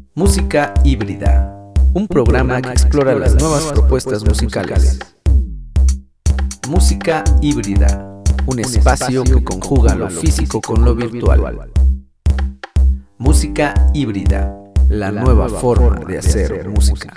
Música híbrida, un programa que explora las nuevas propuestas musicales. Música híbrida, un espacio que conjuga lo físico con lo virtual. Música híbrida, la nueva forma de hacer música.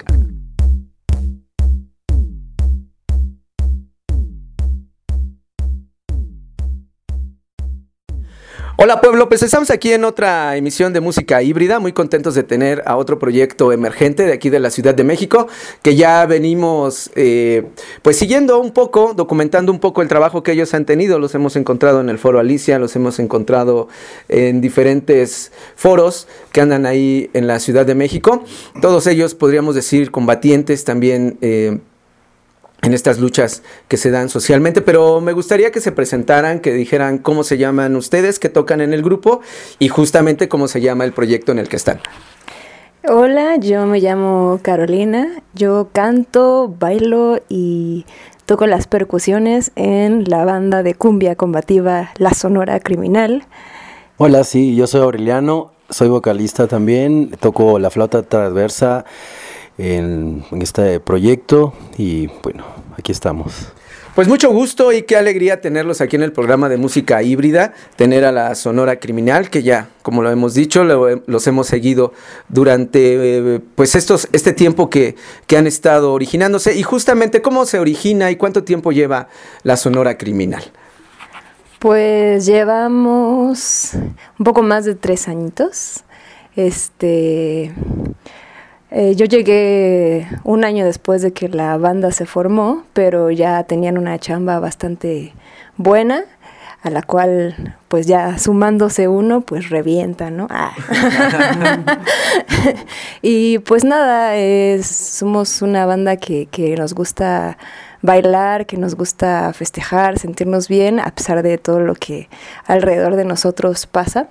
Hola pueblo, pues estamos aquí en otra emisión de Música Híbrida, muy contentos de tener a otro proyecto emergente de aquí de la Ciudad de México, que ya venimos pues siguiendo un poco, documentando un poco el trabajo que ellos han tenido. Los hemos encontrado en el Foro Alicia, los hemos encontrado en diferentes foros que andan ahí en la Ciudad de México, todos ellos podríamos decir combatientes también en estas luchas que se dan socialmente, pero me gustaría que se presentaran, que dijeran cómo se llaman ustedes, que tocan en el grupo y justamente cómo se llama el proyecto en el que están. Hola, yo me llamo Carolina, yo canto, bailo y toco las percusiones en la banda de cumbia combativa La Sonora Criminal. Hola, sí, yo soy Aureliano, soy vocalista también, toco la flauta transversa en este proyecto y bueno, aquí estamos. Pues mucho gusto y qué alegría tenerlos aquí en el programa de Música Híbrida, tener a la Sonora Criminal, que ya, como lo hemos dicho, los hemos seguido durante pues este tiempo que han estado originándose. Y justamente, ¿cómo se origina y cuánto tiempo lleva la Sonora Criminal? Pues llevamos un poco más de 3 añitos. Yo llegué un año después de que la banda se formó, pero ya tenían una chamba bastante buena, a la cual pues ya sumándose uno, pues revienta, ¿no? Y pues nada, somos una banda que nos gusta bailar, que nos gusta festejar, sentirnos bien, a pesar de todo lo que alrededor de nosotros pasa.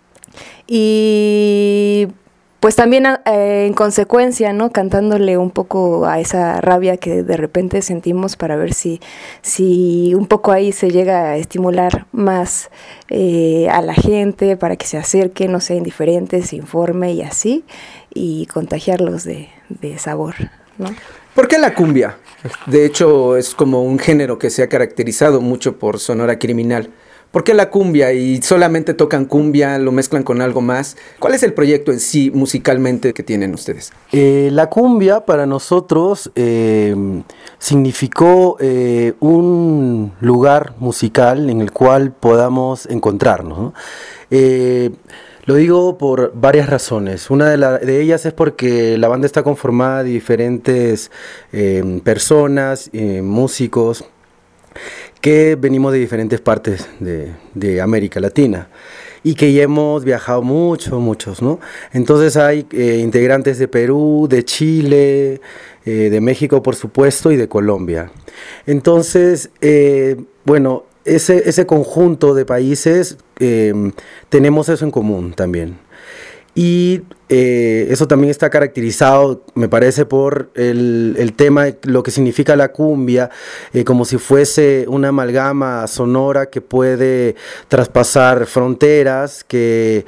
Y pues también en consecuencia, ¿no? Cantándole un poco a esa rabia que de repente sentimos para ver si un poco ahí se llega a estimular más a la gente para que se acerque, no sea indiferente, se informe y así, y contagiarlos de sabor, ¿no? ¿Por qué la cumbia? De hecho, es como un género que se ha caracterizado mucho por Sonora Criminal. ¿Por qué la cumbia? ¿Y solamente tocan cumbia, lo mezclan con algo más? ¿Cuál es el proyecto en sí musicalmente que tienen ustedes? La cumbia para nosotros significó un lugar musical en el cual podamos encontrarnos, ¿no? Lo digo por varias razones. Una de ellas es porque la banda está conformada de diferentes personas, músicos, que venimos de diferentes partes de América Latina y que ya hemos viajado muchos, ¿no? Entonces hay integrantes de Perú, de Chile, de México, por supuesto, y de Colombia. Entonces, bueno, ese conjunto de países tenemos eso en común también. Y eso también está caracterizado, me parece, por el tema, lo que significa la cumbia, como si fuese una amalgama sonora que puede traspasar fronteras, que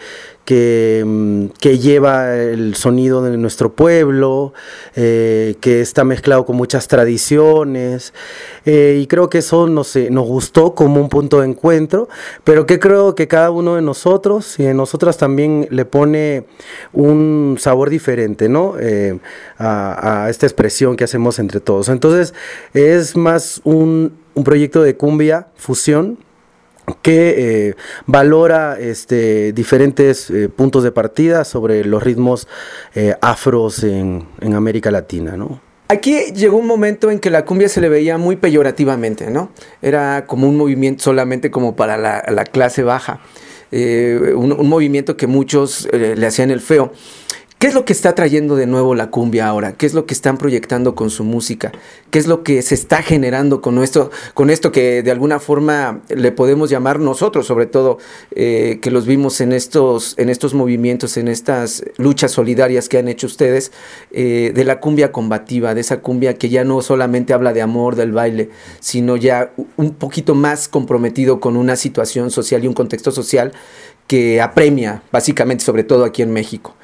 lleva el sonido de nuestro pueblo, que está mezclado con muchas tradiciones, y creo que eso nos gustó como un punto de encuentro, pero que creo que cada uno de nosotros y de nosotras también le pone un sabor diferente, ¿no? A esta expresión que hacemos entre todos. Entonces es más un proyecto de cumbia fusión que valora diferentes puntos de partida sobre los ritmos afros en América Latina, ¿no? Aquí llegó un momento en que la cumbia se le veía muy peyorativamente, ¿no? Era como un movimiento solamente como para la clase baja, un movimiento que muchos le hacían el feo. ¿Qué es lo que está trayendo de nuevo la cumbia ahora? ¿Qué es lo que están proyectando con su música? ¿Qué es lo que se está generando con esto que de alguna forma le podemos llamar nosotros, sobre todo que los vimos en estos movimientos, en estas luchas solidarias que han hecho ustedes, de la cumbia combativa, de esa cumbia que ya no solamente habla de amor, del baile, sino ya un poquito más comprometido con una situación social y un contexto social que apremia, básicamente, sobre todo aquí en México?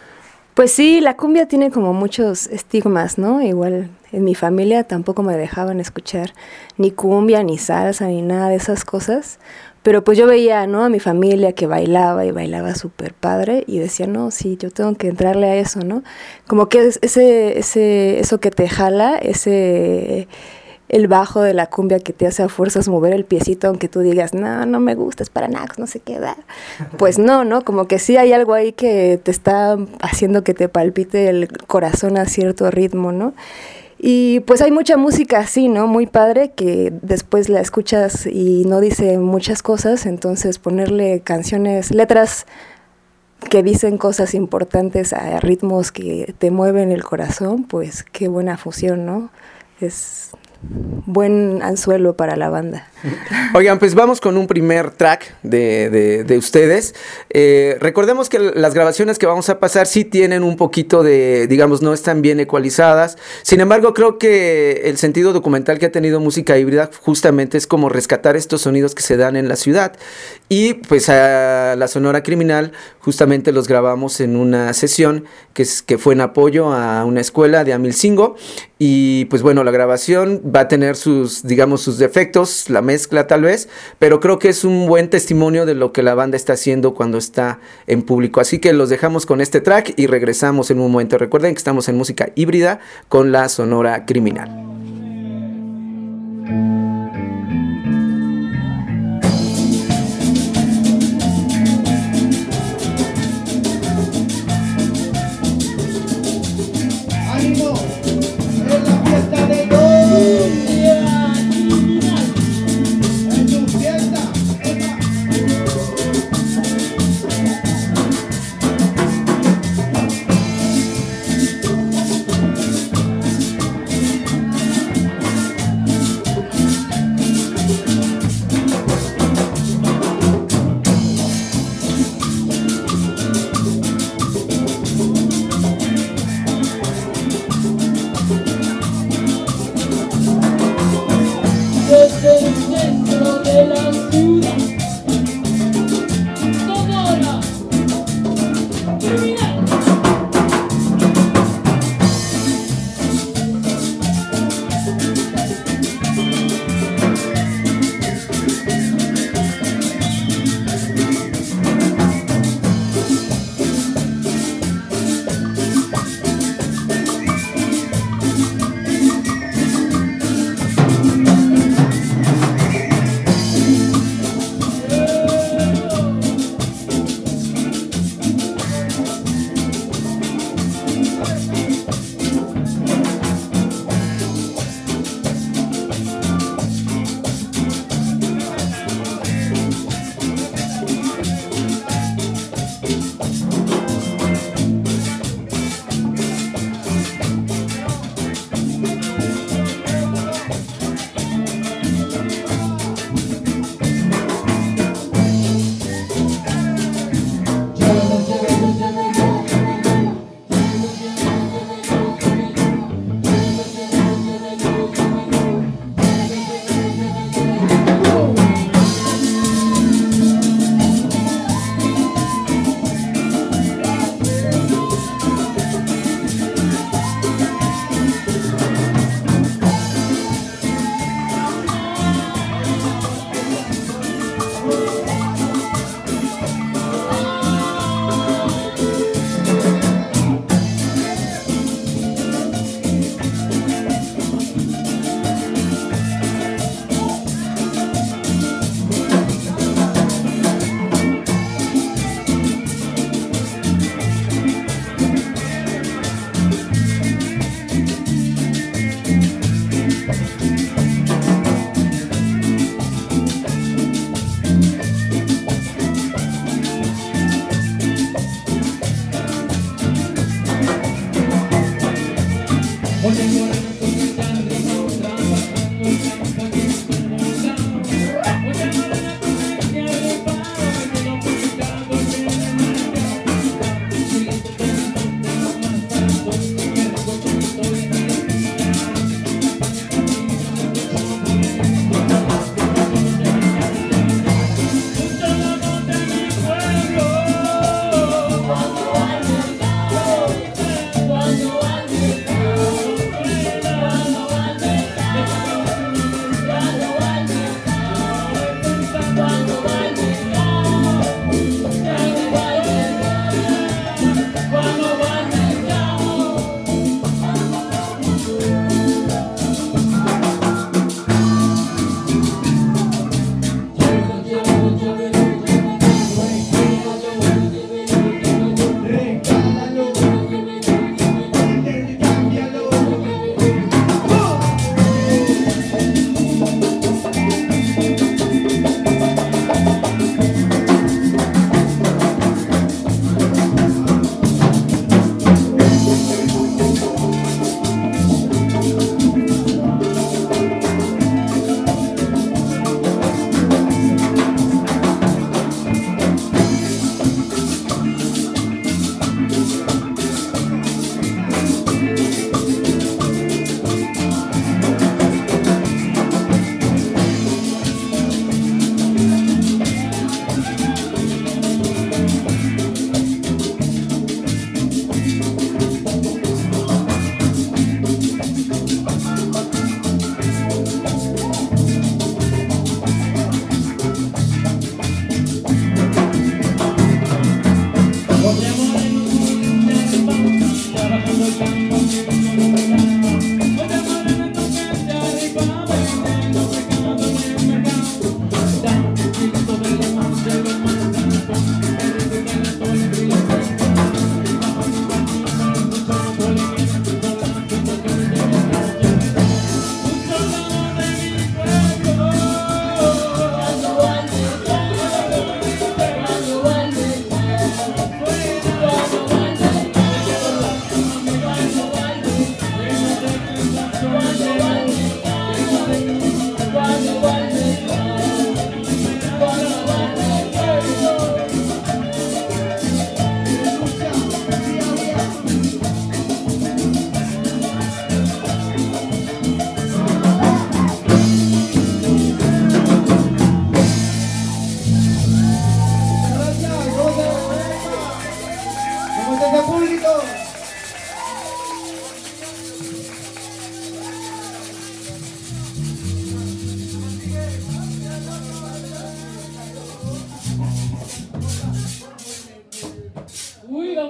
Pues sí, la cumbia tiene como muchos estigmas, ¿no? Igual en mi familia tampoco me dejaban escuchar ni cumbia, ni salsa, ni nada de esas cosas. Pero pues yo veía, ¿no? A mi familia que bailaba y bailaba súper padre y decía, no, sí, yo tengo que entrarle a eso, ¿no? Como que eso que te jala, el bajo de la cumbia que te hace a fuerzas mover el piecito, aunque tú digas, no, no me gusta, es para nada, no sé qué, da. Pues no, ¿no? Como que sí hay algo ahí que te está haciendo que te palpite el corazón a cierto ritmo, ¿no? Y pues hay mucha música así, ¿no? Muy padre, que después la escuchas y no dice muchas cosas, entonces ponerle canciones, letras que dicen cosas importantes a ritmos que te mueven el corazón, pues qué buena fusión, ¿no? Es buen anzuelo para la banda. Oigan, pues vamos con un primer track de ustedes. Recordemos que las grabaciones que vamos a pasar sí tienen un poquito de, digamos, no están bien ecualizadas. Sin embargo, creo que el sentido documental que ha tenido Música Híbrida justamente es como rescatar estos sonidos que se dan en la ciudad. Y pues a la Sonora Criminal justamente los grabamos en una sesión que fue en apoyo a una escuela de Amilcingo. Y pues bueno, la grabación va a tener sus, digamos, sus defectos, la mezcla tal vez, pero creo que es un buen testimonio de lo que la banda está haciendo cuando está en público. Así que los dejamos con este track y regresamos en un momento. Recuerden que estamos en Música Híbrida con la Sonora Criminal.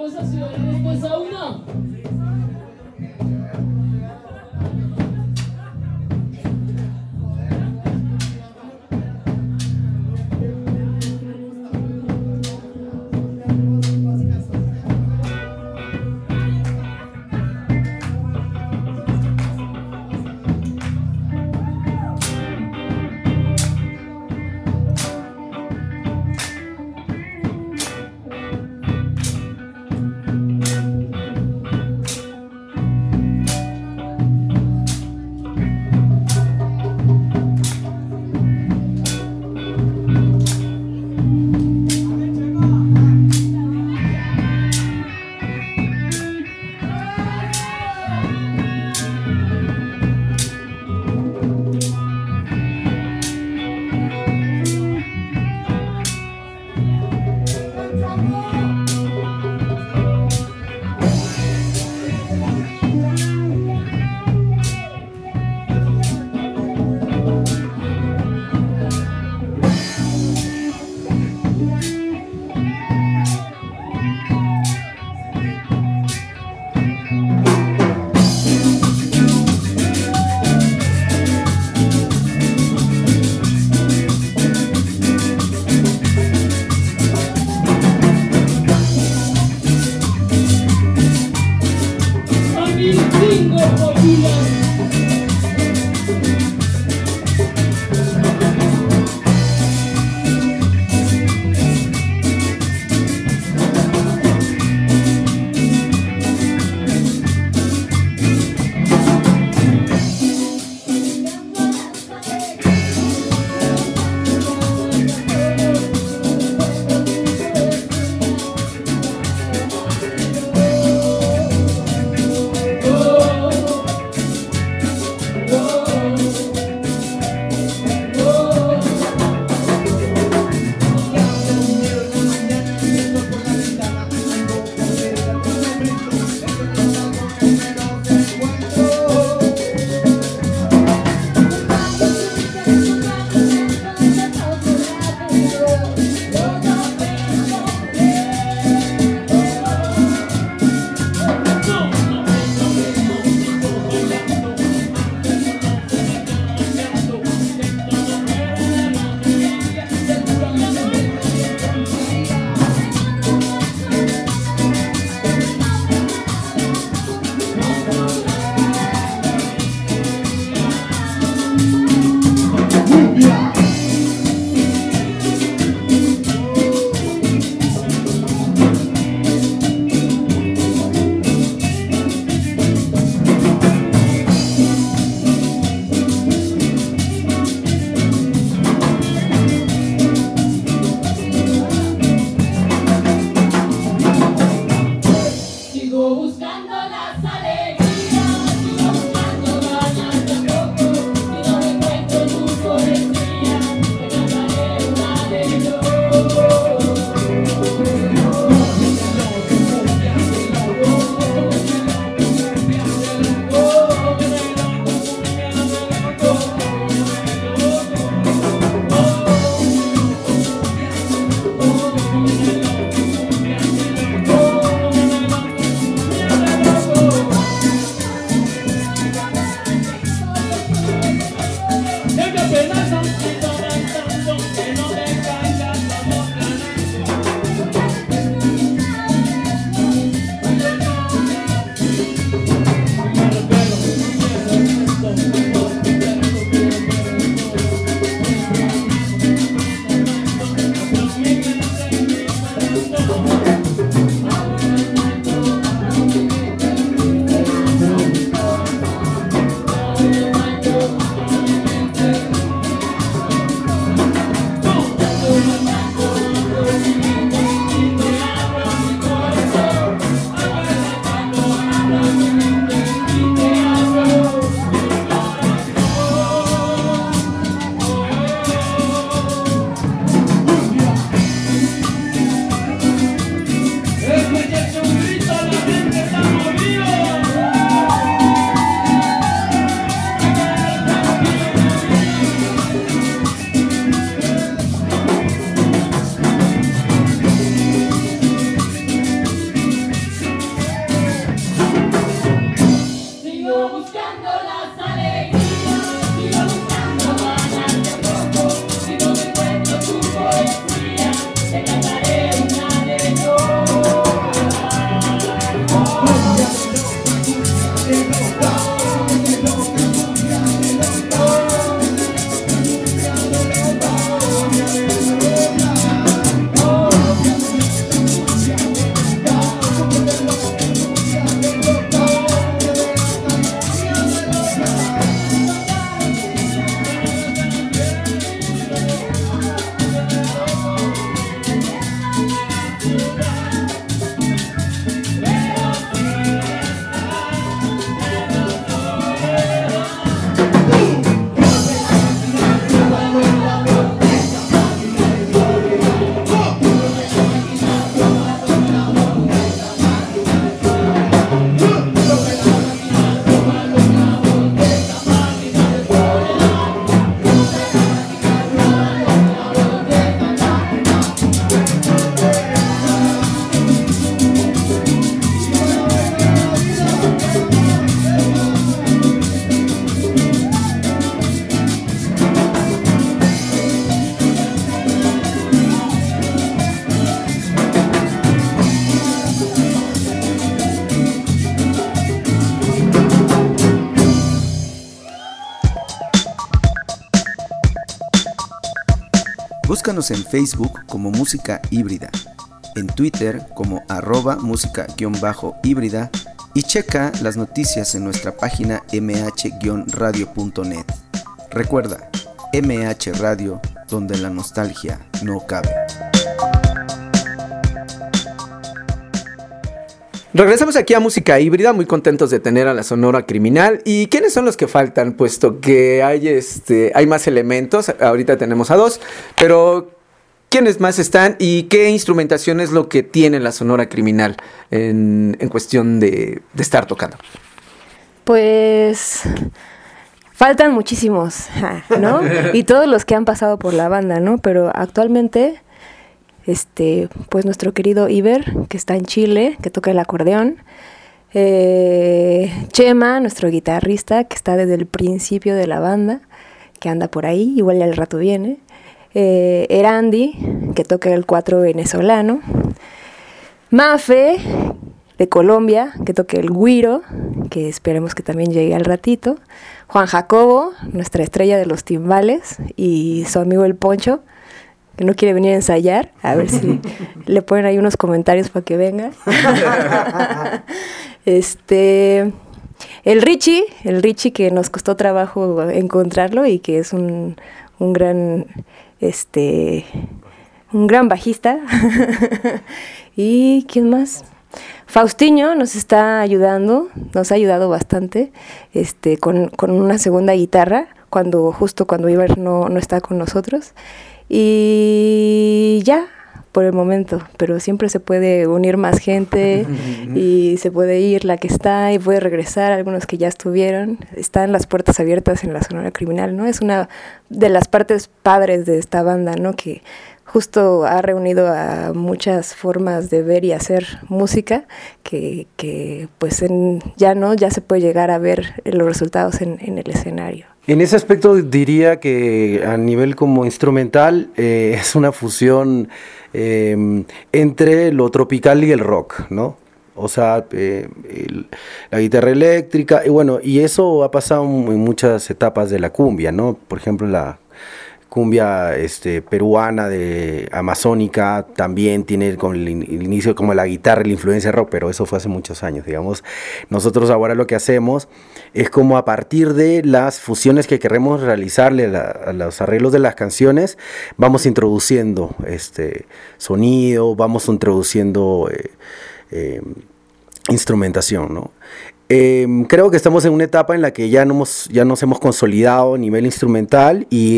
vamos a sudar en este sauna. Búscanos en Facebook como Música Híbrida, en Twitter como @música_híbrida y checa las noticias en nuestra página mh-radio.net. Recuerda, MH Radio, donde la nostalgia no cabe. Regresamos aquí a Música Híbrida, muy contentos de tener a la Sonora Criminal. ¿Y quiénes son los que faltan? Puesto que hay más elementos, ahorita tenemos a 2, pero ¿quiénes más están y qué instrumentación es lo que tiene la Sonora Criminal en cuestión de estar tocando? Pues faltan muchísimos, ¿no? Y todos los que han pasado por la banda, ¿no? Pero actualmente, pues nuestro querido Iber, que está en Chile, que toca el acordeón. Chema, nuestro guitarrista, que está desde el principio de la banda, que anda por ahí, igual al rato viene. Erandi, que toca el 4 venezolano. Mafe, de Colombia, que toca el güiro, que esperemos que también llegue al ratito. Juan Jacobo, nuestra estrella de los timbales, y su amigo el Poncho, que no quiere venir a ensayar, a ver si le ponen ahí unos comentarios para que venga. El Richie que nos costó trabajo encontrarlo y que es un gran bajista. ¿Y quién más? Faustino nos está ayudando, nos ha ayudado bastante con una segunda guitarra justo cuando Iber no está con nosotros. Y ya, por el momento, pero siempre se puede unir más gente y se puede ir la que está y puede regresar algunos que ya estuvieron. Están las puertas abiertas en la Sonora Criminal, ¿no? Es una de las partes padres de esta banda, ¿no? Que justo ha reunido a muchas formas de ver y hacer música que pues ya se puede llegar a ver los resultados en el escenario. En ese aspecto diría que a nivel como instrumental es una fusión entre lo tropical y el rock, ¿no? O sea, la guitarra eléctrica, y bueno, y eso ha pasado en muchas etapas de la cumbia, ¿no? Por ejemplo, la cumbia peruana de amazónica también tiene con el inicio como la guitarra y la influencia rock, pero eso fue hace muchos años, digamos. Nosotros ahora lo que hacemos es como a partir de las fusiones que queremos realizarle a los arreglos de las canciones, vamos introduciendo sonido, vamos introduciendo instrumentación, ¿no? Creo que estamos en una etapa en la que ya nos hemos consolidado a nivel instrumental y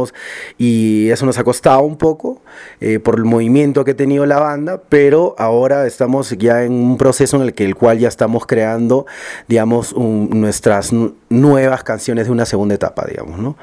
eso nos ha costado un poco por el movimiento que ha tenido la banda, pero ahora estamos ya en un proceso en el cual ya estamos creando, digamos, nuestras nuevas canciones de una segunda etapa, digamos, ¿no?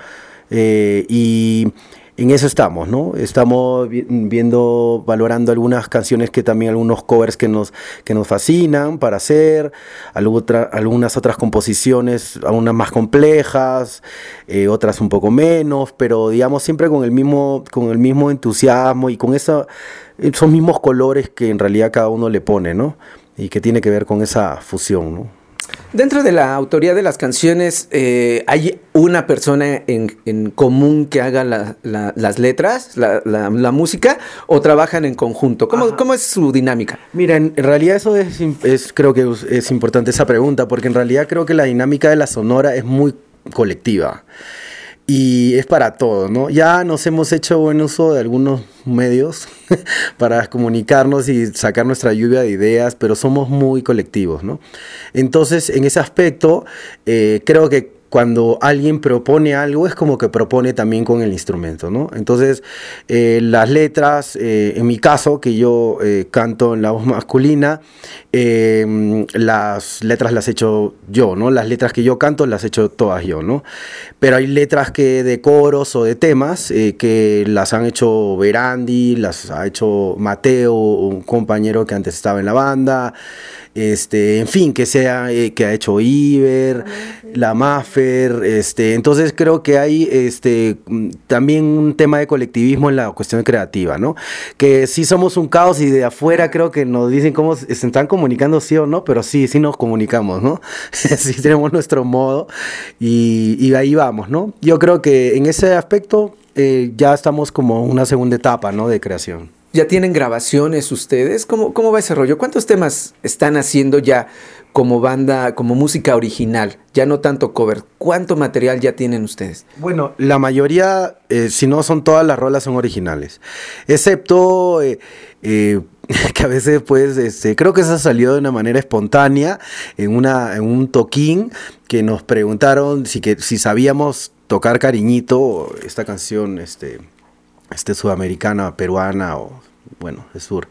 Y en eso estamos, ¿no? Estamos valorando algunas canciones algunos covers que nos fascinan para hacer, algunas otras composiciones, algunas más complejas, otras un poco menos, pero digamos siempre con el mismo entusiasmo y con esos mismos colores que en realidad cada uno le pone, ¿no? Y que tiene que ver con esa fusión, ¿no? Dentro de la autoría de las canciones, ¿hay una persona en común que haga las letras, la música, o trabajan en conjunto? ¿Cómo es su dinámica? Mira, en realidad eso creo que es importante esa pregunta, porque en realidad creo que la dinámica de la Sonora es muy colectiva. Y es para todo, ¿no? Ya nos hemos hecho buen uso de algunos medios para comunicarnos y sacar nuestra lluvia de ideas, pero somos muy colectivos, ¿no? Entonces, en ese aspecto, creo que cuando alguien propone algo, es como que propone también con el instrumento, ¿no? Entonces, las letras, en mi caso, que yo canto en la voz masculina, las letras las he hecho yo, ¿no? Las letras que yo canto las he hecho todas yo, ¿no? Pero hay letras de coros o de temas que las han hecho Verandi, las ha hecho Mateo, un compañero que antes estaba en la banda. en fin, que ha hecho Iber, la Maffer, entonces creo que hay también un tema de colectivismo en la cuestión creativa, ¿no? Que sí somos un caos y de afuera creo que nos dicen cómo se están comunicando, sí o no, pero sí nos comunicamos, ¿no? Sí tenemos nuestro modo y ahí vamos, ¿no? Yo creo que en ese aspecto ya estamos como en una segunda etapa, ¿no? De creación. ¿Ya tienen grabaciones ustedes? ¿Cómo va ese rollo? ¿Cuántos temas están haciendo ya como banda, como música original? Ya no tanto cover. ¿Cuánto material ya tienen ustedes? Bueno, la mayoría, si no son todas las rolas, son originales. Excepto que a veces, pues, creo que eso salió de una manera espontánea en un toquín que nos preguntaron si sabíamos tocar Cariñito, esta canción, sudamericana, peruana o, bueno, de sur.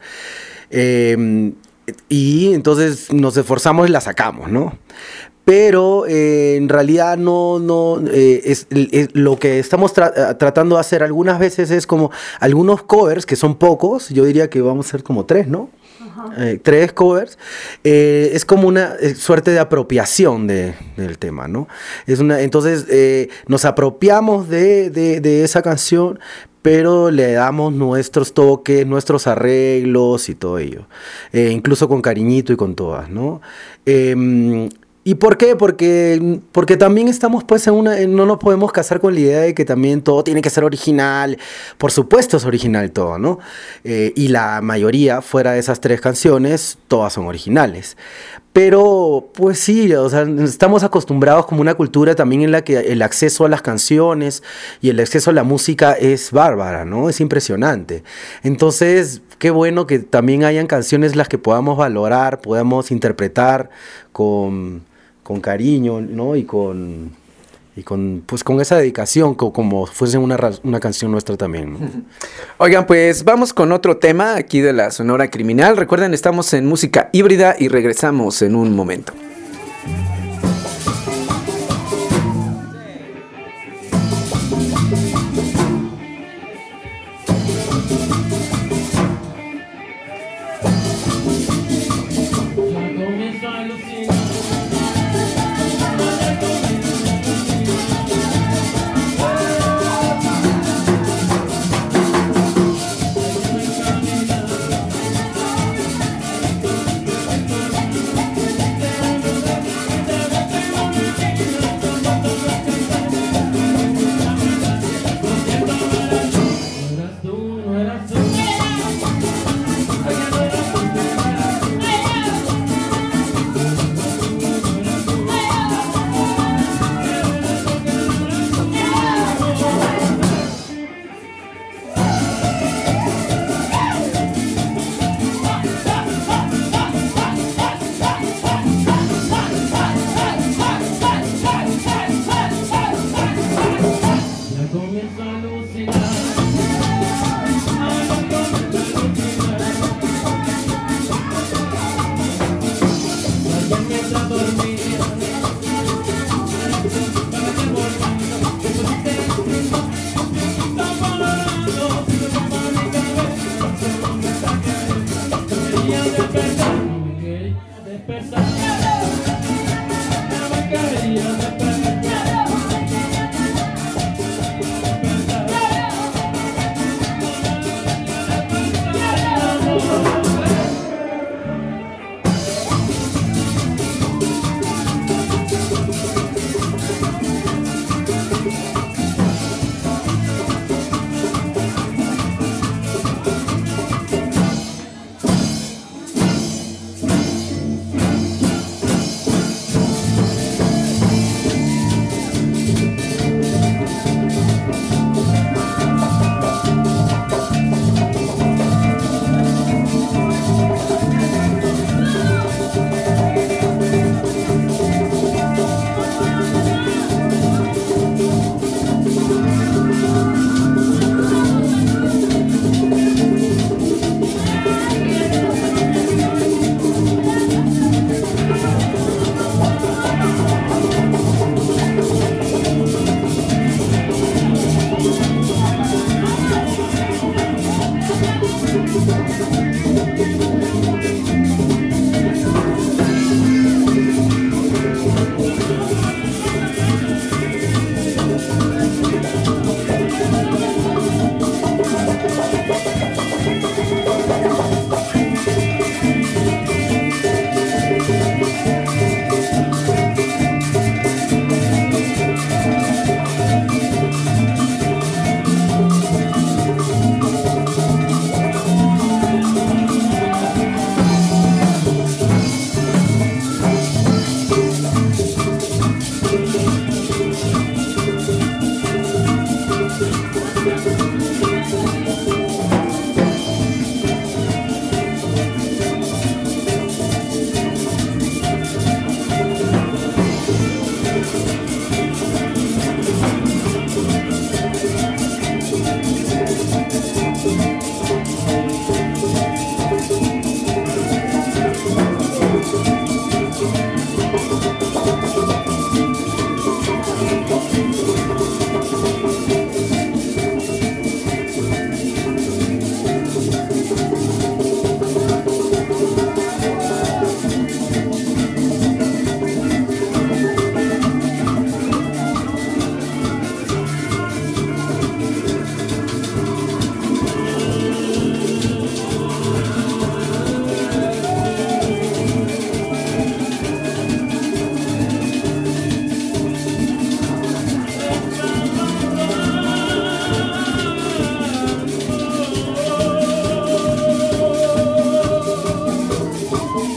Y entonces nos esforzamos y la sacamos, ¿no? Pero en realidad no es lo que estamos tratando de hacer algunas veces es como algunos covers, que son pocos, yo diría que vamos a hacer como 3, ¿no? 3 covers, es como una suerte de apropiación del tema, ¿no? Entonces nos apropiamos de esa canción, pero le damos nuestros toques, nuestros arreglos y todo ello, incluso con Cariñito y con todas, ¿no? ¿Y por qué? Porque también estamos pues no nos podemos casar con la idea de que también todo tiene que ser original. Por supuesto es original todo, ¿no? Y la mayoría, fuera de esas 3 canciones, todas son originales. Pero, pues sí, o sea, estamos acostumbrados como una cultura también en la que el acceso a las canciones y el acceso a la música es bárbara, ¿no? Es impresionante. Entonces, qué bueno que también hayan canciones las que podamos valorar, podamos interpretar con cariño, ¿no? Y con esa dedicación, como fuese una canción nuestra también, ¿no? Oigan, pues vamos con otro tema aquí de la Sonora Criminal. Recuerden, estamos en música híbrida y regresamos en un momento.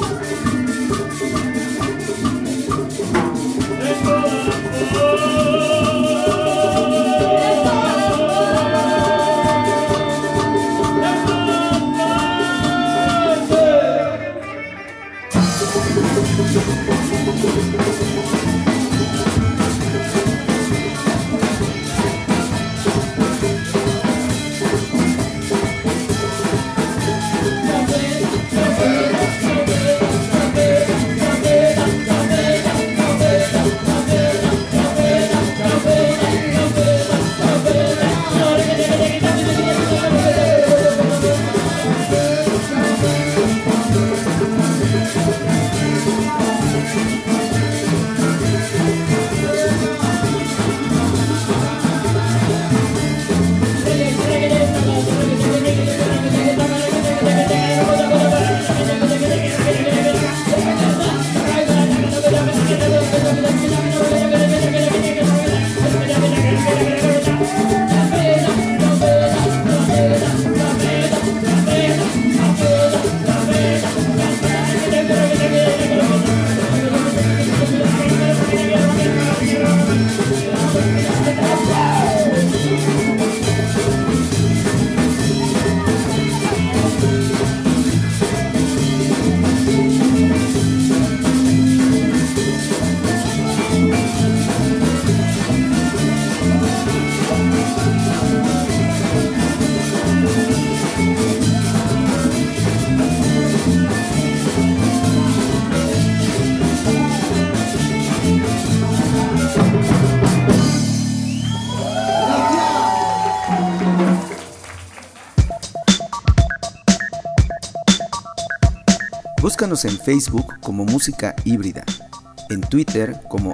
Búscanos en Facebook como Música Híbrida, en Twitter como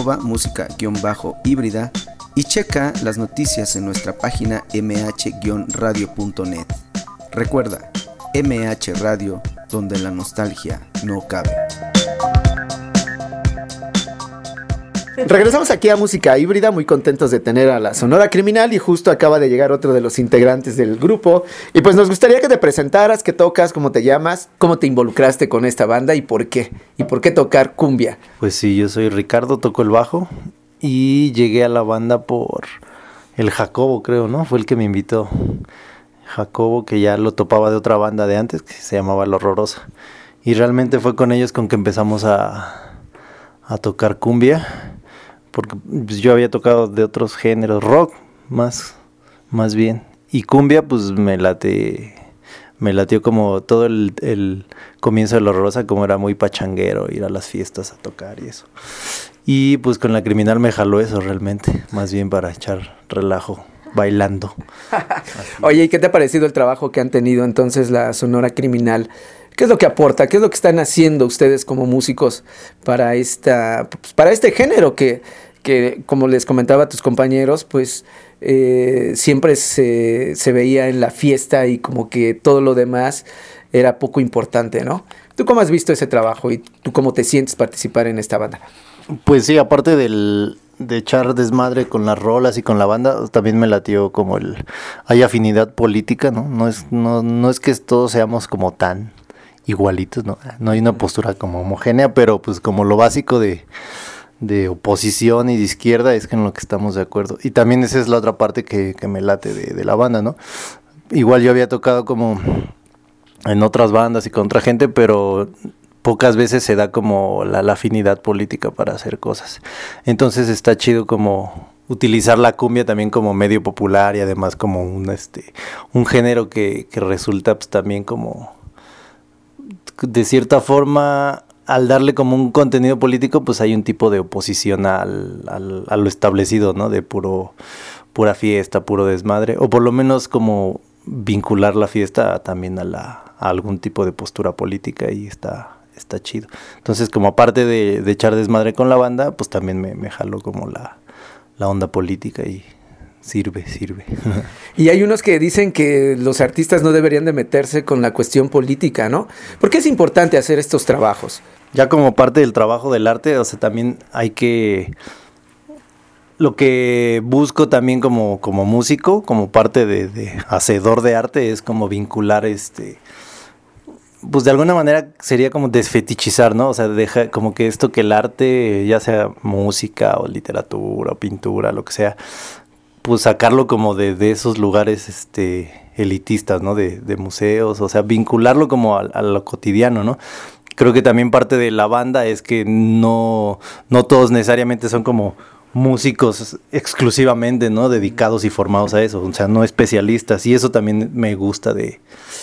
@música_híbrida y checa las noticias en nuestra página mh-radio.net. Recuerda, MH Radio, donde la nostalgia no cabe. Regresamos aquí a Música Híbrida, muy contentos de tener a la Sonora Criminal y justo acaba de llegar otro de los integrantes del grupo. Y pues nos gustaría que te presentaras, qué tocas, cómo te llamas, cómo te involucraste con esta banda y por qué. ¿Y por qué tocar cumbia? Pues sí, yo soy Ricardo, toco el bajo y llegué a la banda por el Jacobo, creo, ¿no? Fue el que me invitó. Jacobo, que ya lo topaba de otra banda de antes, que se llamaba La Horrorosa. Y realmente fue con ellos con que empezamos a tocar cumbia. Porque pues, yo había tocado de otros géneros, rock más bien, y cumbia pues me latió como todo el comienzo de La Horrorosa, como era muy pachanguero, ir a las fiestas a tocar y eso, y pues con La Criminal me jaló eso realmente, más bien para echar relajo, bailando. Oye, ¿y qué te ha parecido el trabajo que han tenido entonces la Sonora Criminal? ¿Qué es lo que aporta? ¿Qué es lo que están haciendo ustedes como músicos para este género que como les comentaba a tus compañeros, pues siempre se veía en la fiesta y como que todo lo demás era poco importante, ¿no? ¿Tú cómo has visto ese trabajo y tú cómo te sientes participar en esta banda? Pues sí, aparte de echar desmadre con las rolas y con la banda, también me latió como hay afinidad política, ¿no? No es que todos seamos como tan igualitos, ¿no? No hay una postura como homogénea, pero pues como lo básico de oposición y de izquierda es que en lo que estamos de acuerdo. Y también esa es la otra parte que me late de la banda, ¿no? Igual yo había tocado como en otras bandas y con otra gente, pero pocas veces se da como la afinidad política para hacer cosas. Entonces está chido como utilizar la cumbia también como medio popular y además como un género que resulta pues también como de cierta forma, al darle como un contenido político, pues hay un tipo de oposición a lo establecido, ¿no? De pura fiesta, puro desmadre, o por lo menos como vincular la fiesta también a algún tipo de postura política y está chido. Entonces, como aparte de echar desmadre con la banda, pues también me jaló como la onda política y sirve. Y hay unos que dicen que los artistas no deberían de meterse con la cuestión política, ¿no? ¿Por qué es importante hacer estos trabajos? Ya como parte del trabajo del arte, o sea, también hay que... Lo que busco también como músico, como parte de hacedor de arte, es como vincular pues de alguna manera sería como desfetichizar, ¿no? O sea, deja como que esto que el arte, ya sea música o literatura o pintura, lo que sea, pues sacarlo como de esos lugares elitistas, ¿no? De museos, o sea, vincularlo como a lo cotidiano, ¿no? Creo que también parte de la banda es que no todos necesariamente son como músicos exclusivamente, ¿no? Dedicados y formados a eso, o sea, no especialistas, y eso también me gusta de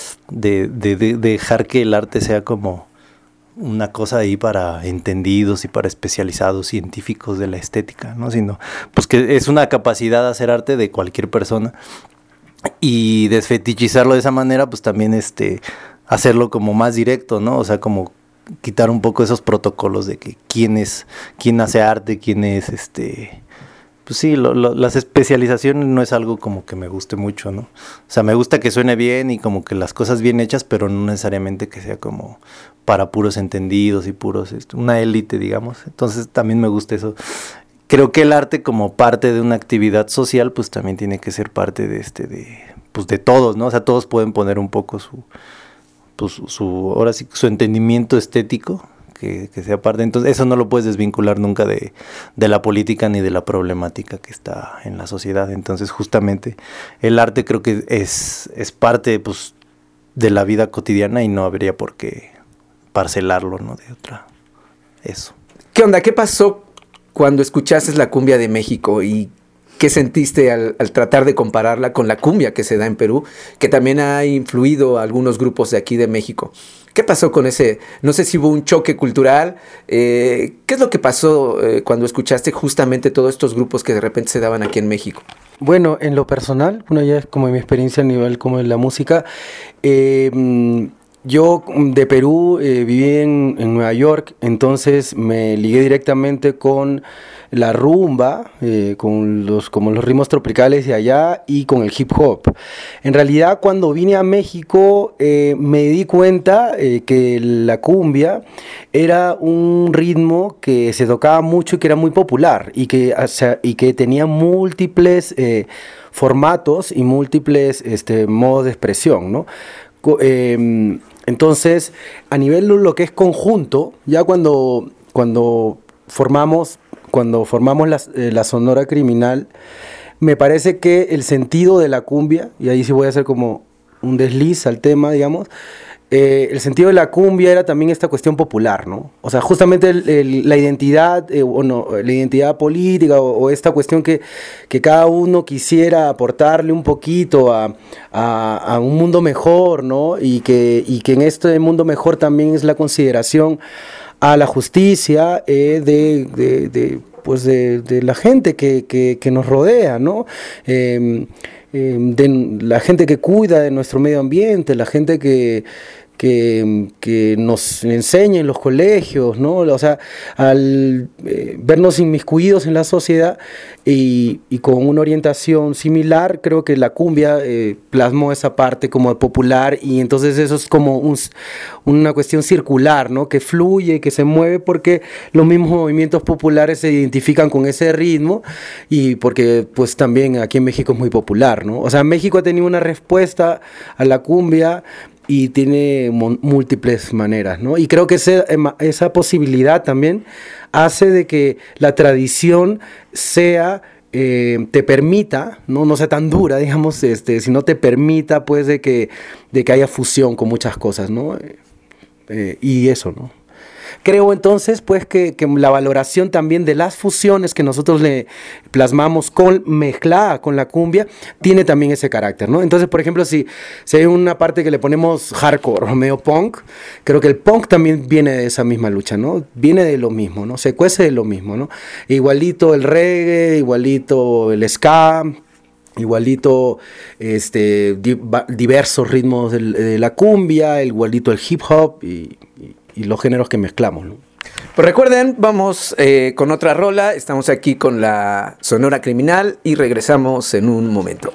dejar que el arte sea como una cosa ahí para entendidos y para especializados científicos de la estética, ¿no? Sino, pues que es una capacidad de hacer arte de cualquier persona, y desfetichizarlo de esa manera, pues también hacerlo como más directo, ¿no? O sea, como quitar un poco esos protocolos de que quién hace arte, quién es pues sí, las especializaciones no es algo como que me guste mucho, ¿no? O sea, me gusta que suene bien y como que las cosas bien hechas, pero no necesariamente que sea como para puros entendidos y puros, una élite, digamos. Entonces también me gusta eso. Creo que el arte como parte de una actividad social, pues también tiene que ser parte pues de todos, ¿no? O sea, todos pueden poner un poco ahora sí, su entendimiento estético, que sea parte. Entonces eso no lo puedes desvincular nunca de la política ni de la problemática que está en la sociedad. Entonces justamente el arte creo que es parte, pues, de la vida cotidiana, y no habría por qué parcelarlo, ¿no? De otra, eso. ¿Qué onda? ¿Qué pasó cuando escuchaste la cumbia de México y qué sentiste al tratar de compararla con la cumbia que se da en Perú, que también ha influido a algunos grupos de aquí de México? ¿Qué pasó con ese? No sé si hubo un choque cultural. ¿Qué es lo que pasó cuando escuchaste justamente todos estos grupos que de repente se daban aquí en México? Bueno, en lo personal, ya es como mi experiencia a nivel como de la música. Yo de Perú viví en Nueva York, entonces me ligué directamente con la rumba, con los ritmos tropicales de allá y con el hip hop. En realidad, cuando vine a México me di cuenta que la cumbia era un ritmo que se tocaba mucho y que era muy popular y que tenía múltiples formatos y múltiples modos de expresión, ¿no? Entonces, a nivel de lo que es conjunto, ya cuando formamos la Sonora Criminal, me parece que el sentido de la cumbia, y ahí sí voy a hacer como un desliz al tema, digamos, el sentido de la cumbia era también esta cuestión popular, ¿no? O sea, justamente la identidad, la identidad política o esta cuestión que cada uno quisiera aportarle un poquito a un mundo mejor, ¿no? Y que en este mundo mejor también es la consideración a la justicia de la gente que nos rodea, ¿no? De la gente que cuida de nuestro medio ambiente, la gente que nos enseña en los colegios, ¿no? O sea, al vernos inmiscuidos en la sociedad y con una orientación similar, creo que la cumbia plasmó esa parte como popular, y entonces eso es como una cuestión circular, ¿no? Que fluye, que se mueve porque los mismos movimientos populares se identifican con ese ritmo, y porque pues también aquí en México es muy popular, ¿no? O sea, México ha tenido una respuesta a la cumbia y tiene múltiples maneras, ¿no? Y creo que esa posibilidad también hace de que la tradición te permita, no sea tan dura, digamos, sino te permita, pues, de que haya fusión con muchas cosas, ¿no? Y eso, ¿no? Creo entonces pues que la valoración también de las fusiones que nosotros le plasmamos mezclada con la cumbia tiene también ese carácter, ¿no? Entonces, por ejemplo, si hay una parte que le ponemos hardcore o medio punk, creo que el punk también viene de esa misma lucha, ¿no? Viene de lo mismo, ¿no? Se cuece de lo mismo, ¿no? Igualito el reggae, igualito el ska, igualito diversos ritmos de la cumbia, igualito el hip hop y los géneros que mezclamos, ¿no? Pues recuerden, vamos con otra rola. Estamos aquí con la Sonora Criminal y regresamos en un momento.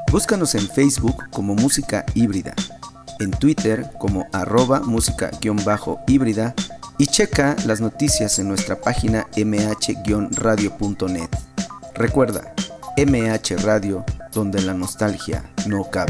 Búscanos en Facebook como Música Híbrida, en Twitter como @música_híbrida y checa las noticias en nuestra página mh-radio.net. Recuerda, MH Radio, donde la nostalgia no cabe.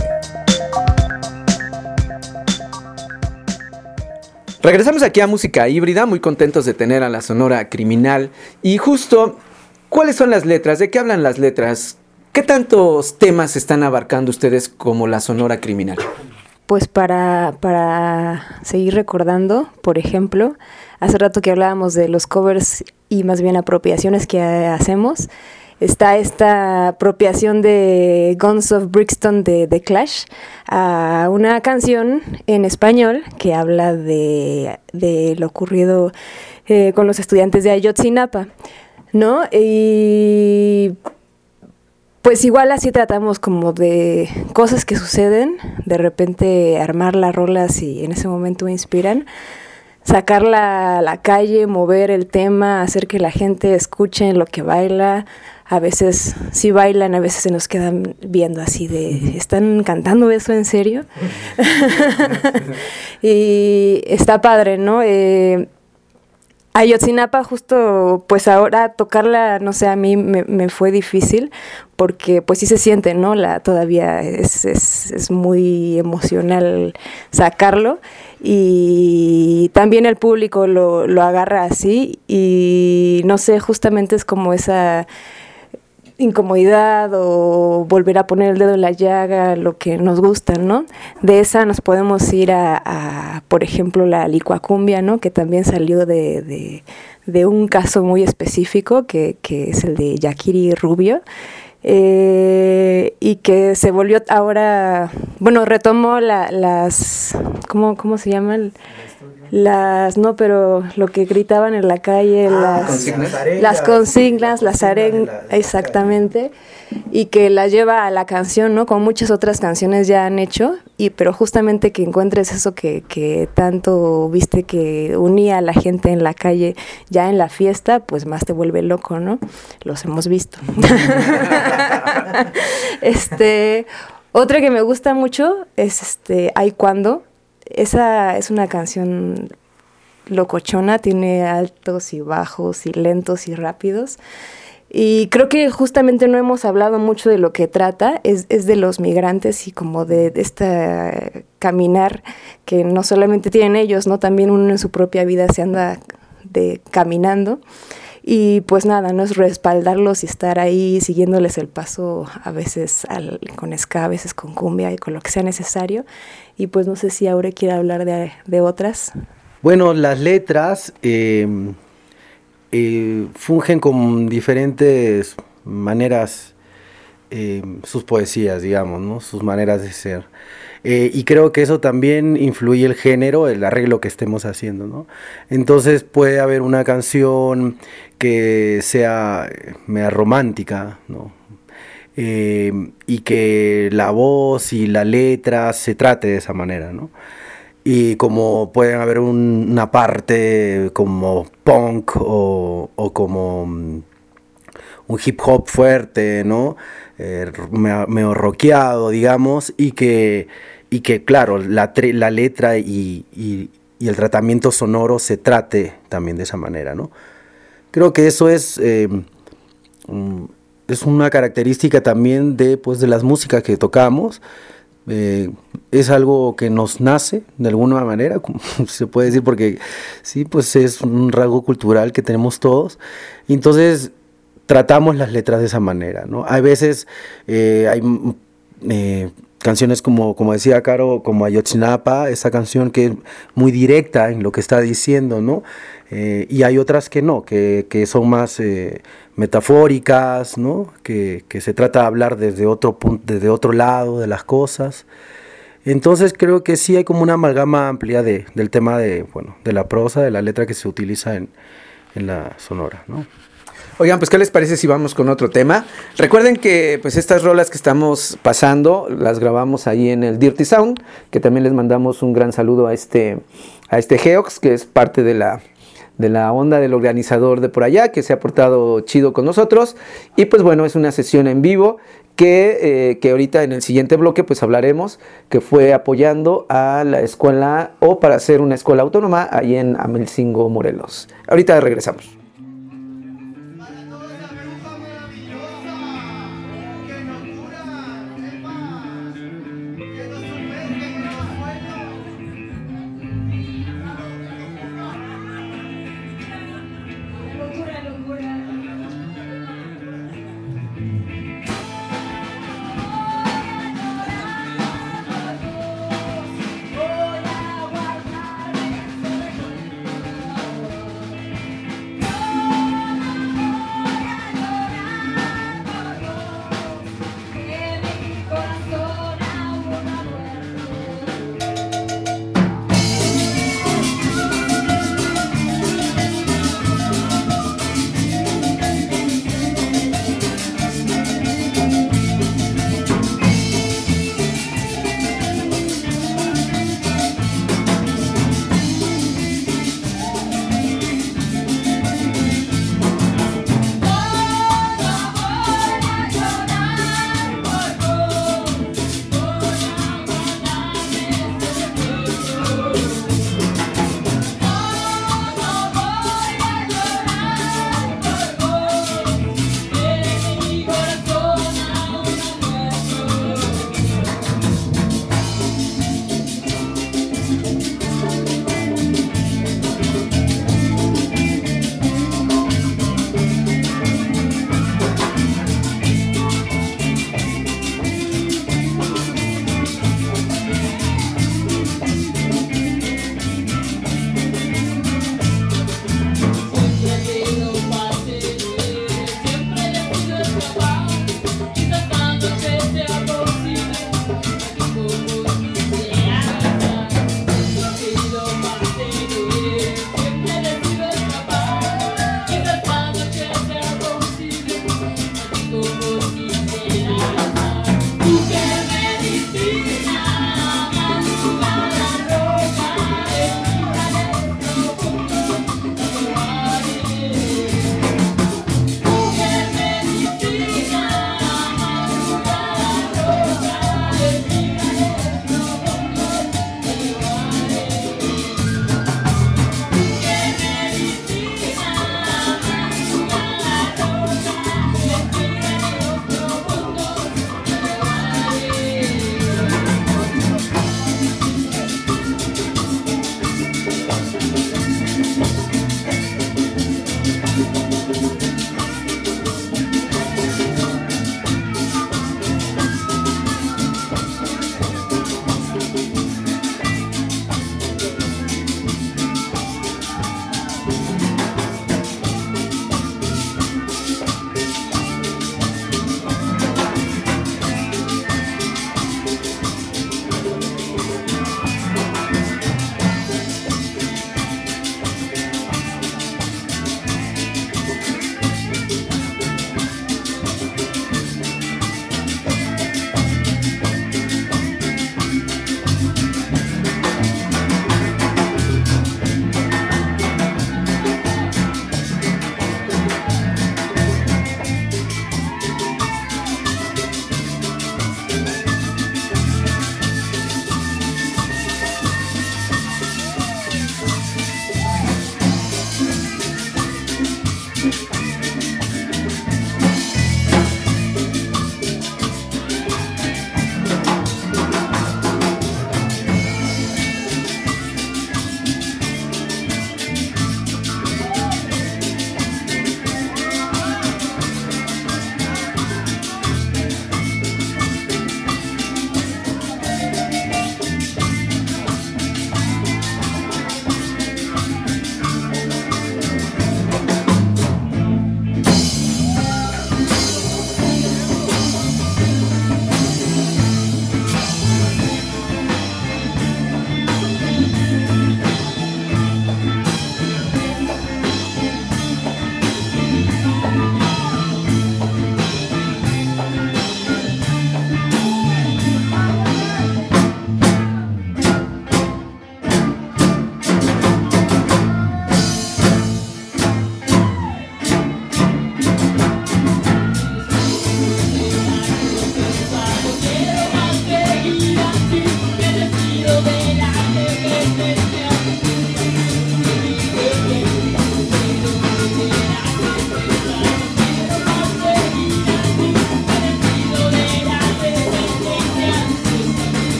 Regresamos aquí a Música Híbrida, muy contentos de tener a la Sonora Criminal. Y justo, ¿cuáles son las letras? ¿De qué hablan las letras? ¿Qué tantos temas están abarcando ustedes como la Sonora Criminal? Pues para seguir recordando, por ejemplo, hace rato que hablábamos de los covers y más bien apropiaciones que hacemos, está esta apropiación de Guns of Brixton de The Clash a una canción en español que habla de lo ocurrido con los estudiantes de Ayotzinapa, ¿no? Y pues igual así tratamos como de cosas que suceden, de repente armar las rolas y en ese momento inspiran, sacarla a la calle, mover el tema, hacer que la gente escuche lo que baila. A veces sí bailan, a veces se nos quedan viendo así de, ¿están cantando eso en serio? Y está padre, ¿no? Ayotzinapa justo, pues ahora tocarla, no sé, a mí me fue difícil porque pues sí se siente, ¿no? Todavía es muy emocional sacarlo y también el público lo agarra así y no sé, justamente es como esa incomodidad o volver a poner el dedo en la llaga, lo que nos gusta, ¿no? De esa nos podemos ir a por ejemplo, la licuacumbia, ¿no? Que también salió de un caso muy específico, que es el de Yaquiri Rubio, y que se volvió ahora, bueno, retomó las, ¿cómo se llaman? No, pero lo que gritaban en la calle, las consignas, las arengas, exactamente, y que la lleva a la canción, ¿no? Como muchas otras canciones ya han hecho, pero justamente que encuentres eso que tanto viste que unía a la gente en la calle, ya en la fiesta, pues más te vuelve loco, ¿no? Los hemos visto. Otra que me gusta mucho es Ay Cuando. Esa es una canción locochona, tiene altos y bajos y lentos y rápidos. Y creo que justamente no hemos hablado mucho de lo que trata, es de los migrantes y como de este caminar que no solamente tienen ellos, ¿no? También uno en su propia vida se anda caminando. Y pues nada, no es respaldarlos y estar ahí siguiéndoles el paso, a veces con ska, a veces con cumbia y con lo que sea necesario. Y pues no sé si Aure quiere hablar de otras. Bueno, las letras fungen con diferentes maneras, sus poesías, digamos, ¿no? Sus maneras de ser. Y creo que eso también influye el género, el arreglo que estemos haciendo, ¿no? Entonces puede haber una canción que sea media romántica, ¿no? Y que la voz y la letra se trate de esa manera, ¿no? Y como pueden haber una parte como punk o como un hip hop fuerte, ¿no? Medio rockeado, digamos, y que claro, la letra y el tratamiento sonoro se trate también de esa manera, ¿no? Creo que eso es una característica también de las músicas que tocamos. Es algo que nos nace de alguna manera, se puede decir, porque sí, pues es un rasgo cultural que tenemos todos. Entonces tratamos las letras de esa manera, ¿no? Hay veces hay canciones como decía Caro, como Ayotzinapa, esa canción que es muy directa en lo que está diciendo, ¿no? Y hay otras que no, que son más metafóricas, ¿no? Que se trata de hablar desde otro punto, desde otro lado de las cosas. Entonces creo que sí hay como una amalgama amplia del tema de la prosa, de la letra que se utiliza en la sonora, ¿no? Oigan, pues ¿qué les parece si vamos con otro tema? Recuerden que pues estas rolas que estamos pasando las grabamos ahí en el Dirty Sound, que también les mandamos un gran saludo a este Geox, que es parte de la onda del organizador de por allá, que se ha portado chido con nosotros. Y pues bueno, es una sesión en vivo que ahorita en el siguiente bloque pues hablaremos, que fue apoyando a la escuela o para hacer una escuela autónoma ahí en Amelcingo, Morelos. Ahorita regresamos. Oh,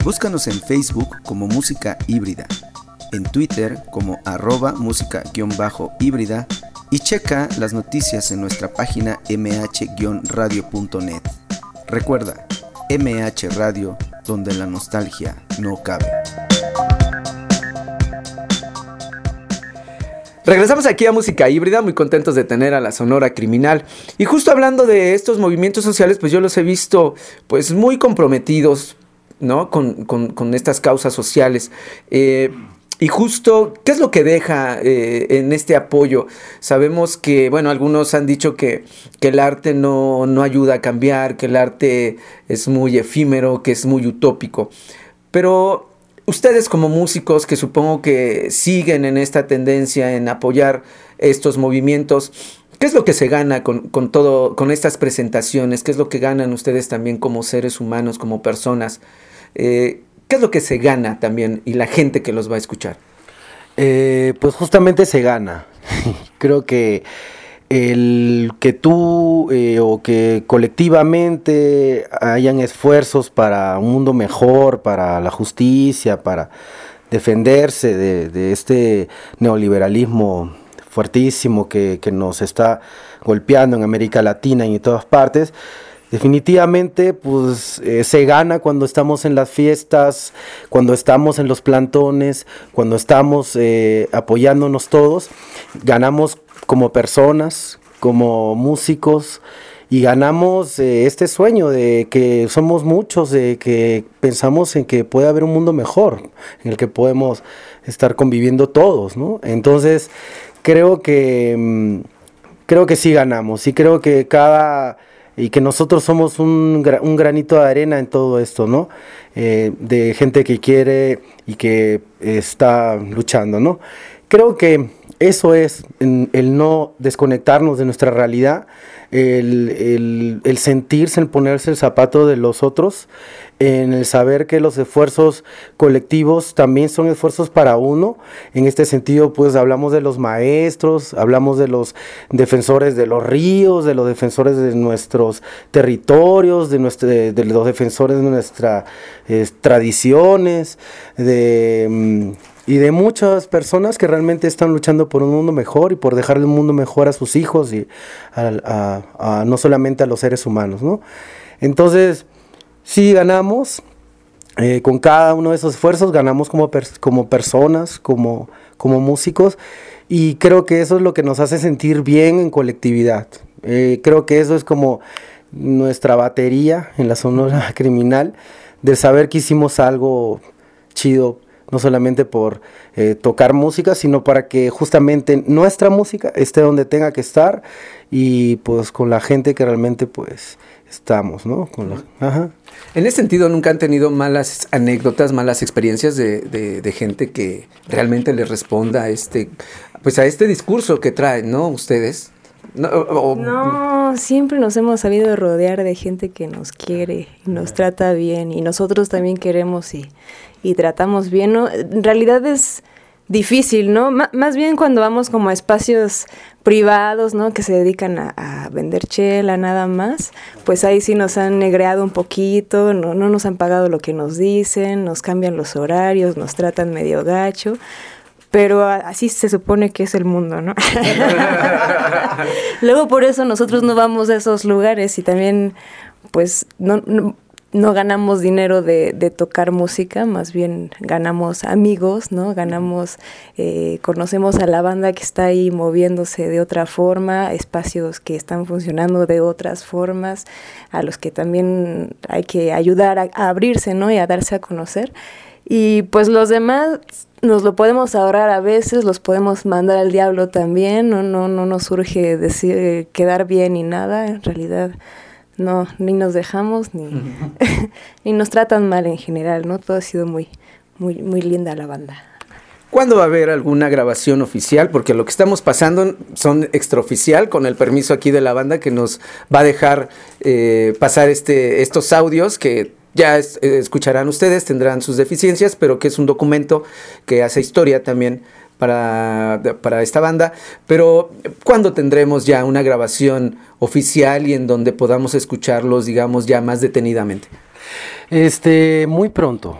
Búscanos en Facebook como Música Híbrida, en Twitter como @música_híbrida y checa las noticias en nuestra página mh-radio.net. Recuerda, MH Radio, donde la nostalgia no cabe. Regresamos aquí a Música Híbrida, muy contentos de tener a la Sonora Criminal. Y justo hablando de estos movimientos sociales, pues yo los he visto pues muy comprometidos, ¿no? con estas causas sociales. Y justo, ¿qué es lo que deja en este apoyo? Sabemos que, bueno, algunos han dicho que el arte no ayuda a cambiar, que el arte es muy efímero, que es muy utópico. Pero ustedes como músicos que supongo que siguen en esta tendencia en apoyar estos movimientos, ¿qué es lo que se gana con estas presentaciones? ¿Qué es lo que ganan ustedes también como seres humanos, como personas? ¿Qué es lo que se gana también y la gente que los va a escuchar? Pues justamente se gana. Creo que el que tú o que colectivamente hayan esfuerzos para un mundo mejor, para la justicia, para defenderse de este neoliberalismo fuertísimo que nos está golpeando en América Latina y en todas partes. Definitivamente, pues se gana cuando estamos en las fiestas, cuando estamos en los plantones, cuando estamos apoyándonos todos. Ganamos como personas, como músicos, y ganamos este sueño de que somos muchos, de que pensamos en que puede haber un mundo mejor, en el que podemos estar conviviendo todos, ¿no? Entonces, creo que sí ganamos, y creo que y que nosotros somos un granito de arena en todo esto, ¿no? De gente que quiere y que está luchando, ¿no? Creo que eso es el no desconectarnos de nuestra realidad, el sentirse, el ponerse el zapato de los otros, en el saber que los esfuerzos colectivos también son esfuerzos para uno. En este sentido, pues hablamos de los maestros, hablamos de los defensores de los ríos, de los defensores de nuestros territorios, de los defensores de nuestras tradiciones, y de muchas personas que realmente están luchando por un mundo mejor y por dejarle un mundo mejor a sus hijos y no solamente a los seres humanos, ¿no? Entonces, sí ganamos, con cada uno de esos esfuerzos ganamos como personas, como músicos, y creo que eso es lo que nos hace sentir bien en colectividad. Creo que eso es como nuestra batería en la Sonora Criminal, de saber que hicimos algo chido, no solamente por tocar música, sino para que justamente nuestra música esté donde tenga que estar, y pues con la gente que realmente pues estamos, ¿no? Ajá. En ese sentido, ¿nunca han tenido malas anécdotas, malas experiencias de gente que realmente les responda a este discurso que traen, ¿no? Ustedes. No, siempre nos hemos sabido rodear de gente que nos quiere y nos trata bien, y nosotros también queremos y tratamos bien, ¿no? En realidad es difícil, ¿no? Más bien cuando vamos como a espacios privados, ¿no? Que se dedican a vender chela nada más, pues ahí sí nos han negreado un poquito, no nos han pagado lo que nos dicen, nos cambian los horarios, nos tratan medio gacho. Pero así se supone que es el mundo, ¿no? Luego por eso nosotros no vamos a esos lugares, y también pues no ganamos dinero de tocar música, más bien ganamos amigos, ¿no? Conocemos a la banda que está ahí moviéndose de otra forma, espacios que están funcionando de otras formas, a los que también hay que ayudar a abrirse, ¿no? Y a darse a conocer. Y pues los demás nos lo podemos ahorrar a veces, los podemos mandar al diablo también, no nos surge decir quedar bien ni nada, en realidad no, ni nos dejamos ni nos tratan mal en general, ¿no? Todo ha sido muy, muy, muy linda la banda. ¿Cuándo va a haber alguna grabación oficial? Porque lo que estamos pasando son extraoficial, con el permiso aquí de la banda que nos va a dejar pasar estos audios que ya escucharán ustedes, tendrán sus deficiencias, pero que es un documento que hace historia también para esta banda, pero ¿cuándo tendremos ya una grabación oficial y en donde podamos escucharlos, digamos, ya más detenidamente? Muy pronto.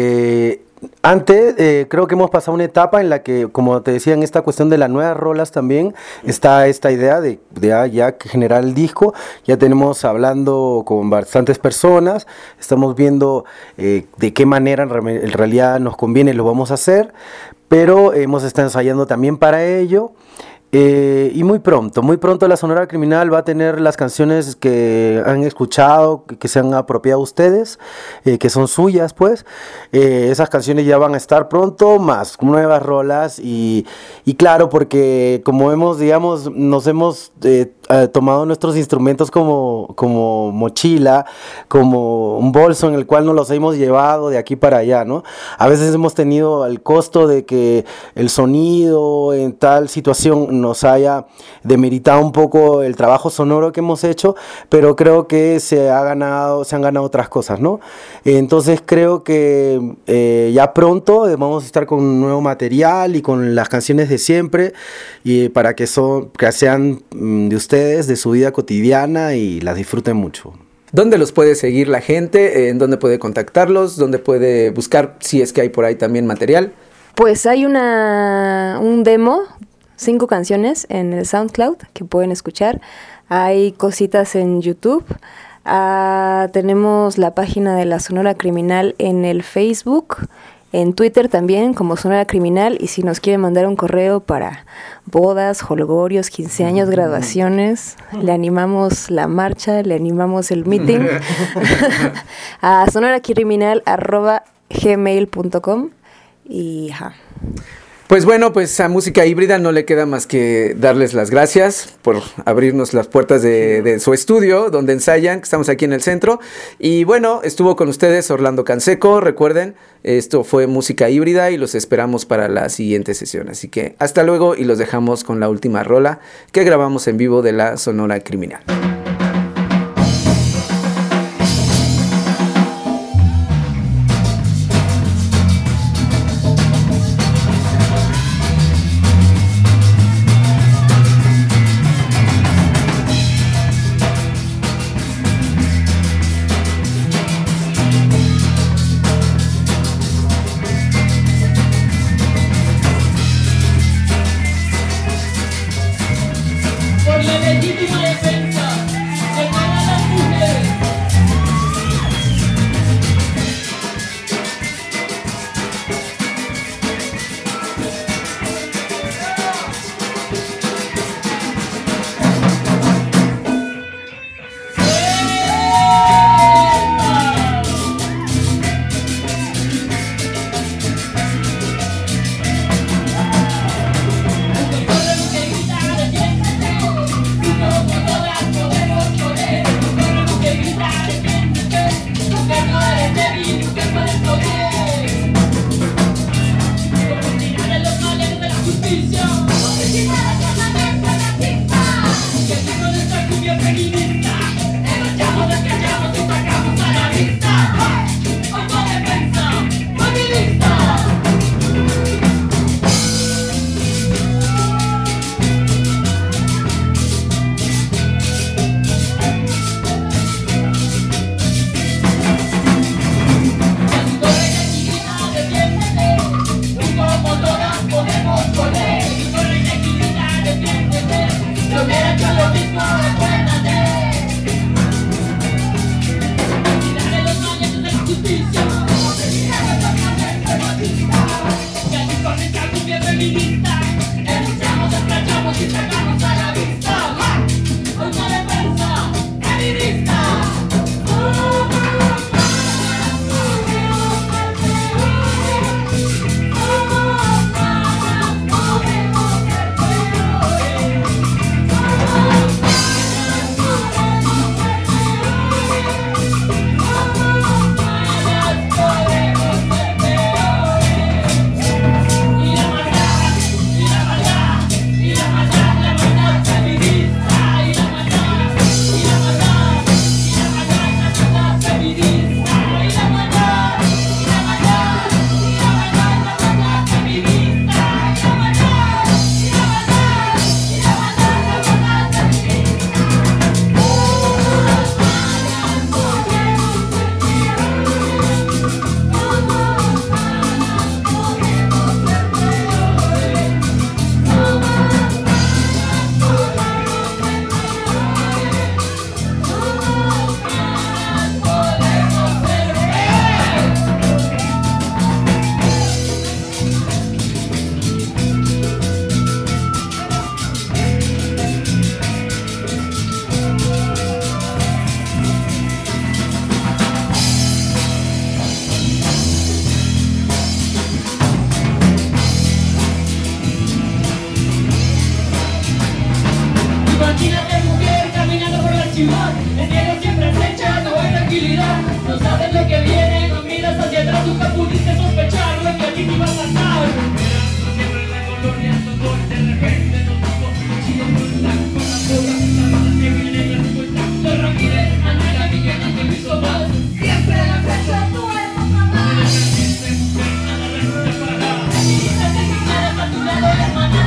Antes, creo que hemos pasado una etapa en la que, como te decía, en esta cuestión de las nuevas rolas también está esta idea de ya generar el disco. Ya tenemos hablando con bastantes personas, estamos viendo de qué manera en realidad nos conviene, lo vamos a hacer, pero hemos estado ensayando también para ello. Y muy pronto la Sonora Criminal va a tener las canciones que han escuchado, que se han apropiado ustedes, que son suyas, pues. Esas canciones ya van a estar pronto, más nuevas rolas y claro, porque como digamos, nos hemos tomado nuestros instrumentos como mochila, como un bolso en el cual nos los hemos llevado de aquí para allá, ¿no? A veces hemos tenido el costo de que el sonido en tal situación nos haya demeritado un poco el trabajo sonoro que hemos hecho, pero creo que se han ganado otras cosas, ¿no? Entonces creo que ya pronto vamos a estar con un nuevo material y con las canciones de siempre, y para que sean de ustedes, de su vida cotidiana, y las disfruten mucho. ¿Dónde los puede seguir la gente? ¿En dónde puede contactarlos? ¿Dónde puede buscar, si es que hay por ahí también material? Pues hay un demo, 5 canciones en el SoundCloud que pueden escuchar. Hay cositas en YouTube. Tenemos la página de la Sonora Criminal en el Facebook, en Twitter también como Sonora Criminal, y si nos quieren mandar un correo para bodas, jolgorios, 15 años, graduaciones, le animamos la marcha, le animamos el meeting a sonoracriminal@gmail.com y Pues bueno, pues a Música Híbrida no le queda más que darles las gracias por abrirnos las puertas de su estudio, donde ensayan, que estamos aquí en el centro. Y bueno, estuvo con ustedes Orlando Canseco. Recuerden, esto fue Música Híbrida y los esperamos para la siguiente sesión. Así que hasta luego y los dejamos con la última rola que grabamos en vivo de la Sonora Criminal. Por la legítima defensa Imagínate mujer caminando por la ciudad, el miedo siempre acecha, no hay tranquilidad. No sabes lo que viene, no miras hacia atrás, nunca pudiste sospechar lo que a ti te iba a pasar. Esperando siempre en la colonia, todo de repente nos dijo, chile por blanco, la boca, la bala que viene en la respuesta. Con rapidez, anda mi que no te hizo más. Siempre la fecha, tú eres otra más. Siempre mujer, nada resulta para. Quizás te quieras a tu lado, hermana.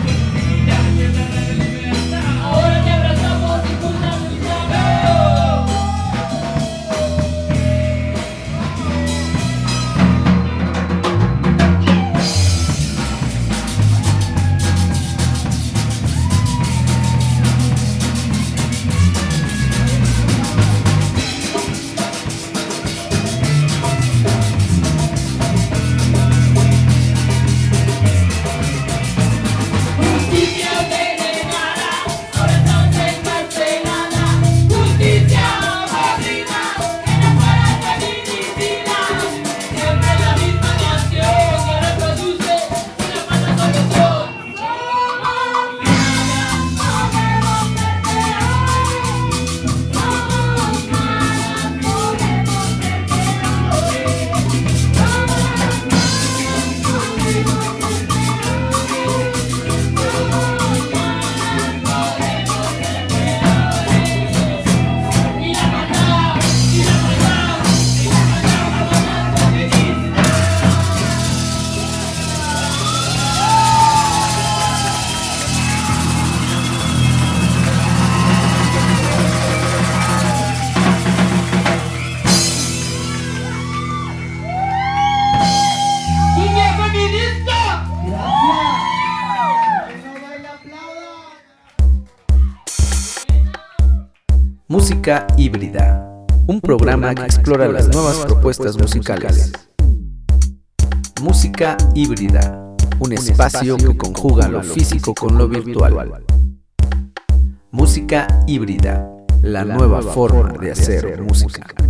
Ahora te abrazamos y juntas luchamos. Justicia denegada, ahora estás encarcelada. Justicia aburrida, en las balas de medicina. Siempre la misma canción que reproduce una mala solución. Somos nada, no podemos perder hoy. Somos nada, podemos perder Y la maldad, y la maldad, y la maldad, la maldad feminista. ¡Cumbia feminista! Música híbrida, un programa que explora las nuevas propuestas musicales. Música híbrida, un espacio que conjuga lo físico con lo virtual. Música híbrida, la nueva forma de hacer música.